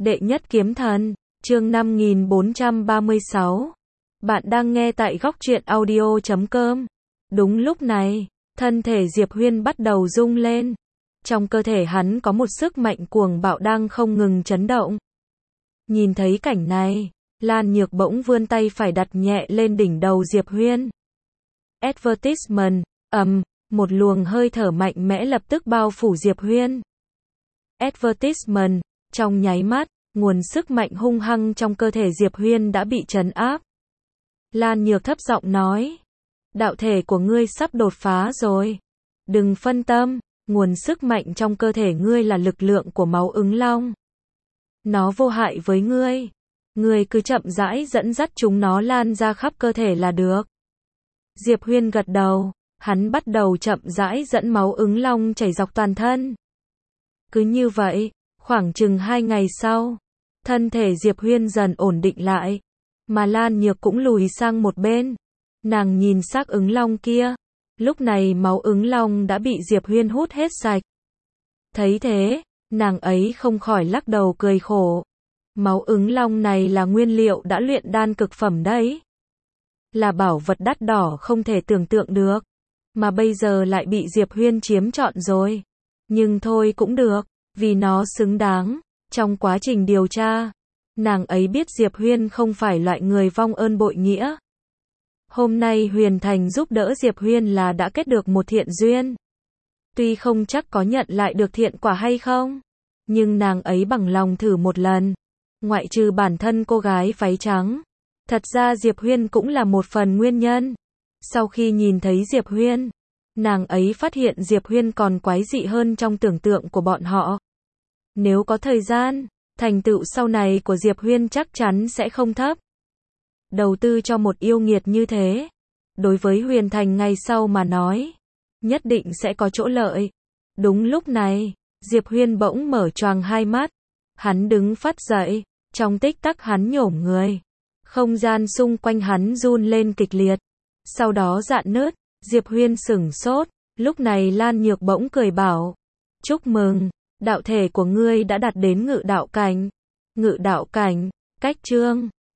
Đệ nhất kiếm thần, chương 5436. Bạn đang nghe tại góc truyện audio.com. Đúng lúc này, thân thể Diệp Huyên bắt đầu rung lên. Trong cơ thể hắn có một sức mạnh cuồng bạo đang không ngừng chấn động. Nhìn thấy cảnh này, Lan Nhược bỗng vươn tay phải đặt nhẹ lên đỉnh đầu Diệp Huyên. Advertisement, một luồng hơi thở mạnh mẽ lập tức bao phủ Diệp Huyên. Advertisement, trong nháy mắt, nguồn sức mạnh hung hăng trong cơ thể Diệp Huyên đã bị trấn áp. Lan Nhược thấp giọng nói, đạo thể của ngươi sắp đột phá rồi. Đừng phân tâm, nguồn sức mạnh trong cơ thể ngươi là lực lượng của máu ứng long. Nó vô hại với ngươi. Ngươi cứ chậm rãi dẫn dắt chúng nó lan ra khắp cơ thể là được. Diệp Huyên gật đầu, hắn bắt đầu chậm rãi dẫn máu ứng long chảy dọc toàn thân. Cứ như vậy, khoảng chừng 2 ngày sau, thân thể Diệp Huyên dần ổn định lại, mà Lan Nhược cũng lùi sang một bên. Nàng nhìn xác ứng long kia, lúc này máu ứng long đã bị Diệp Huyên hút hết sạch. Thấy thế, nàng ấy không khỏi lắc đầu cười khổ. Máu ứng long này là nguyên liệu đã luyện đan cực phẩm đấy. Là bảo vật đắt đỏ không thể tưởng tượng được. Mà bây giờ lại bị Diệp Huyên chiếm trọn rồi. Nhưng thôi cũng được, vì nó xứng đáng. Trong quá trình điều tra, nàng ấy biết Diệp Huyên không phải loại người vong ơn bội nghĩa. Hôm nay Huyền Thành giúp đỡ Diệp Huyên là đã kết được một thiện duyên. Tuy không chắc có nhận lại được thiện quả hay không, nhưng nàng ấy bằng lòng thử một lần. Ngoại trừ bản thân cô gái váy trắng, thật ra Diệp Huyên cũng là một phần nguyên nhân. Sau khi nhìn thấy Diệp Huyên, nàng ấy phát hiện Diệp Huyên còn quái dị hơn trong tưởng tượng của bọn họ. Nếu có thời gian, thành tựu sau này của Diệp Huyên chắc chắn sẽ không thấp. Đầu tư cho một yêu nghiệt như thế, đối với Huyền Thành ngày sau mà nói, nhất định sẽ có chỗ lợi. Đúng lúc này, Diệp Huyên bỗng mở choàng hai mắt. Hắn đứng phắt dậy, trong tích tắc hắn nhổm người. Không gian xung quanh hắn run lên kịch liệt. Sau đó rạn nứt, Diệp Huyên sửng sốt. Lúc này Lan Nhược bỗng cười bảo, chúc mừng, đạo thể của ngươi đã đạt đến ngự đạo cảnh. Ngự đạo cảnh, cách chương